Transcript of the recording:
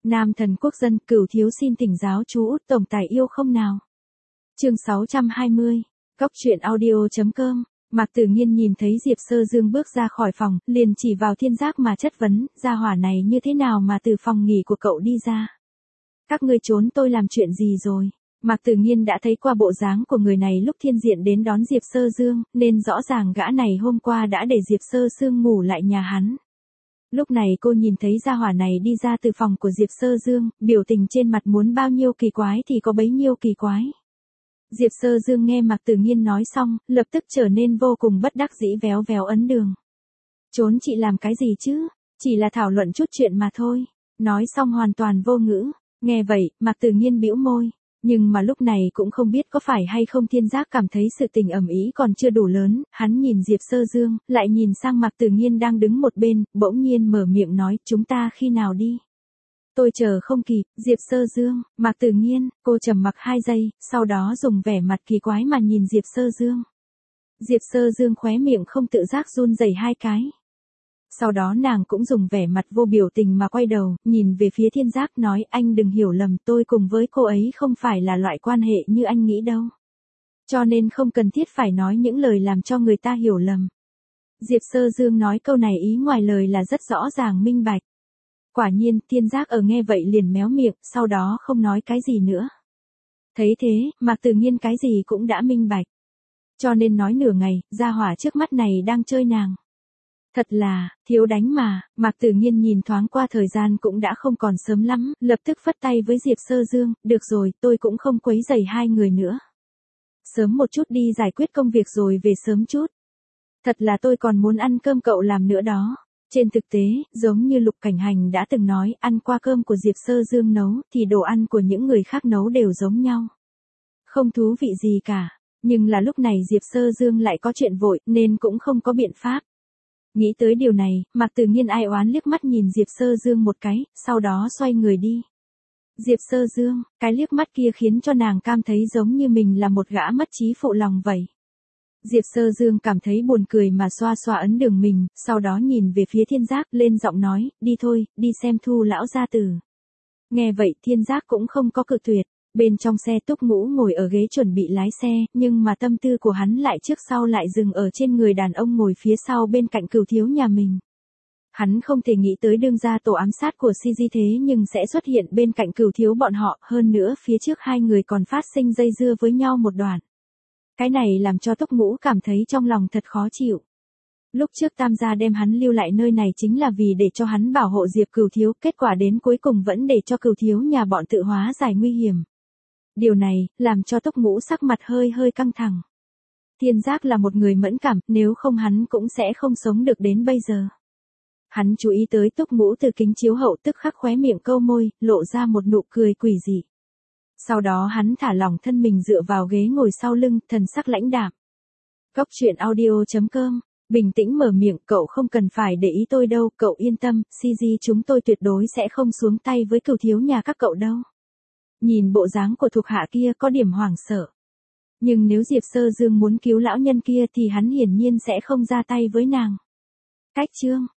Nam thần quốc dân, Cửu thiếu xin thỉnh giáo chú Út tổng tài yêu không nào. Chương 620. Góc truyện audio.com. Mạc Tử Nghiên nhìn thấy Diệp Sơ Dương bước ra khỏi phòng, liền chỉ vào Thiên Giác mà chất vấn, gia hỏa này như thế nào mà từ phòng nghỉ của cậu đi ra. Các ngươi trốn tôi làm chuyện gì rồi? Mạc Tử Nghiên đã thấy qua bộ dáng của người này lúc Thiên Diện đến đón Diệp Sơ Dương, nên rõ ràng gã này hôm qua đã để Diệp Sơ Dương ngủ lại nhà hắn. Lúc này cô nhìn thấy gia hỏa này đi ra từ phòng của Diệp Sơ Dương, biểu tình trên mặt muốn bao nhiêu kỳ quái thì có bấy nhiêu kỳ quái. Diệp Sơ Dương nghe Mạc Tử Nghiên nói xong, lập tức trở nên vô cùng bất đắc dĩ véo véo ấn đường. Trốn chị làm cái gì chứ? Chỉ là thảo luận chút chuyện mà thôi. Nói xong hoàn toàn vô ngữ. Nghe vậy, Mạc Tử Nghiên bĩu môi. Nhưng mà lúc này cũng không biết có phải hay không Thiên Giác cảm thấy sự tình ầm ĩ còn chưa đủ lớn, hắn nhìn Diệp Sơ Dương, lại nhìn sang Mạc Tử Nghiên đang đứng một bên, bỗng nhiên mở miệng nói, chúng ta khi nào đi? Tôi chờ không kịp, Diệp Sơ Dương, Mạc Tử Nghiên, cô trầm mặc 2 giây, sau đó dùng vẻ mặt kỳ quái mà nhìn Diệp Sơ Dương. Diệp Sơ Dương khóe miệng không tự giác run rẩy 2 cái. Sau đó nàng cũng dùng vẻ mặt vô biểu tình mà quay đầu, nhìn về phía Thiên Giác nói anh đừng hiểu lầm, tôi cùng với cô ấy không phải là loại quan hệ như anh nghĩ đâu. Cho nên không cần thiết phải nói những lời làm cho người ta hiểu lầm. Diệp Sơ Dương nói câu này ý ngoài lời là rất rõ ràng minh bạch. Quả nhiên, Thiên Giác ở nghe vậy liền méo miệng, sau đó không nói cái gì nữa. Thấy thế, Mạc Tử Nghiên cái gì cũng đã minh bạch. Cho nên nói nửa ngày, gia hỏa trước mắt này đang chơi nàng. Thật là, thiếu đánh mà, Mạc Tử Nghiên nhìn thoáng qua thời gian cũng đã không còn sớm lắm, lập tức phất tay với Diệp Sơ Dương, được rồi, tôi cũng không quấy rầy hai người nữa. Sớm một chút đi giải quyết công việc rồi về sớm chút. Thật là tôi còn muốn ăn cơm cậu làm nữa đó. Trên thực tế, giống như Lục Cảnh Hành đã từng nói, ăn qua cơm của Diệp Sơ Dương nấu, thì đồ ăn của những người khác nấu đều giống nhau. Không thú vị gì cả, nhưng là lúc này Diệp Sơ Dương lại có chuyện vội, nên cũng không có biện pháp. Nghĩ tới điều này, Mạc Tử Nghiên ai oán liếc mắt nhìn Diệp Sơ Dương một cái, sau đó xoay người đi. Diệp Sơ Dương, cái liếc mắt kia khiến cho nàng cảm thấy giống như mình là một gã mất trí phụ lòng vậy. Diệp Sơ Dương cảm thấy buồn cười mà xoa xoa ấn đường mình, sau đó nhìn về phía Thiên Giác lên giọng nói, đi thôi, đi xem Thu lão gia tử. Nghe vậy Thiên Giác cũng không có cự tuyệt, bên trong xe Túc Ngũ ngồi ở ghế chuẩn bị lái xe, nhưng mà tâm tư của hắn lại trước sau lại dừng ở trên người đàn ông ngồi phía sau bên cạnh Cửu thiếu nhà mình. Hắn không thể nghĩ tới đương gia tổ ám sát của CG thế nhưng sẽ xuất hiện bên cạnh Cửu thiếu bọn họ, hơn nữa phía trước hai người còn phát sinh dây dưa với nhau một đoạn. Cái này làm cho Túc Ngũ cảm thấy trong lòng thật khó chịu. Lúc trước Tam gia đem hắn lưu lại nơi này chính là vì để cho hắn bảo hộ Diệp Cửu thiếu, kết quả đến cuối cùng vẫn để cho Cửu thiếu nhà bọn tự hóa giải nguy hiểm. Điều này, làm cho Túc Ngũ sắc mặt hơi hơi căng thẳng. Thiên Giác là một người mẫn cảm, nếu không hắn cũng sẽ không sống được đến bây giờ. Hắn chú ý tới Túc Ngũ từ kính chiếu hậu tức khắc khóe miệng câu môi, lộ ra một nụ cười quỷ dị. Sau đó hắn thả lỏng thân mình dựa vào ghế ngồi sau lưng, thần sắc lãnh đạm. Góc truyện audio.com, bình tĩnh mở miệng, cậu không cần phải để ý tôi đâu, cậu yên tâm, CG chúng tôi tuyệt đối sẽ không xuống tay với Cửu thiếu nhà các cậu đâu. Nhìn bộ dáng của thuộc hạ kia có điểm hoảng sợ. Nhưng nếu Diệp Sơ Dương muốn cứu lão nhân kia thì hắn hiển nhiên sẽ không ra tay với nàng. Cách chương